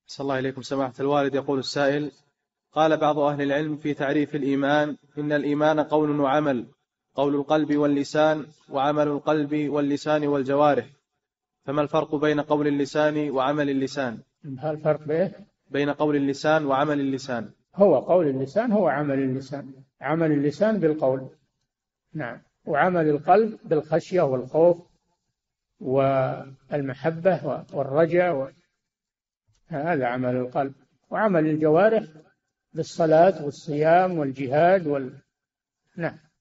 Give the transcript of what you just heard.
صلى الله إليكم سماحة الوالد. يقول السائل: قال بعض أهل العلم في تعريف الإيمان: إن الإيمان قول وعمل، قول القلب واللسان، وعمل القلب واللسان والجوارح، فما الفرق بين قول اللسان وعمل اللسان؟ ما الفرق بين قول اللسان وعمل اللسان؟ هو قول اللسان هو عمل اللسان. عمل اللسان بالقول، نعم، وعمل القلب بالخشية والخوف والمحبة والرجاء، هذا عمل القلب. وعمل الجوارح بالصلاة والصيام والجهاد نعم.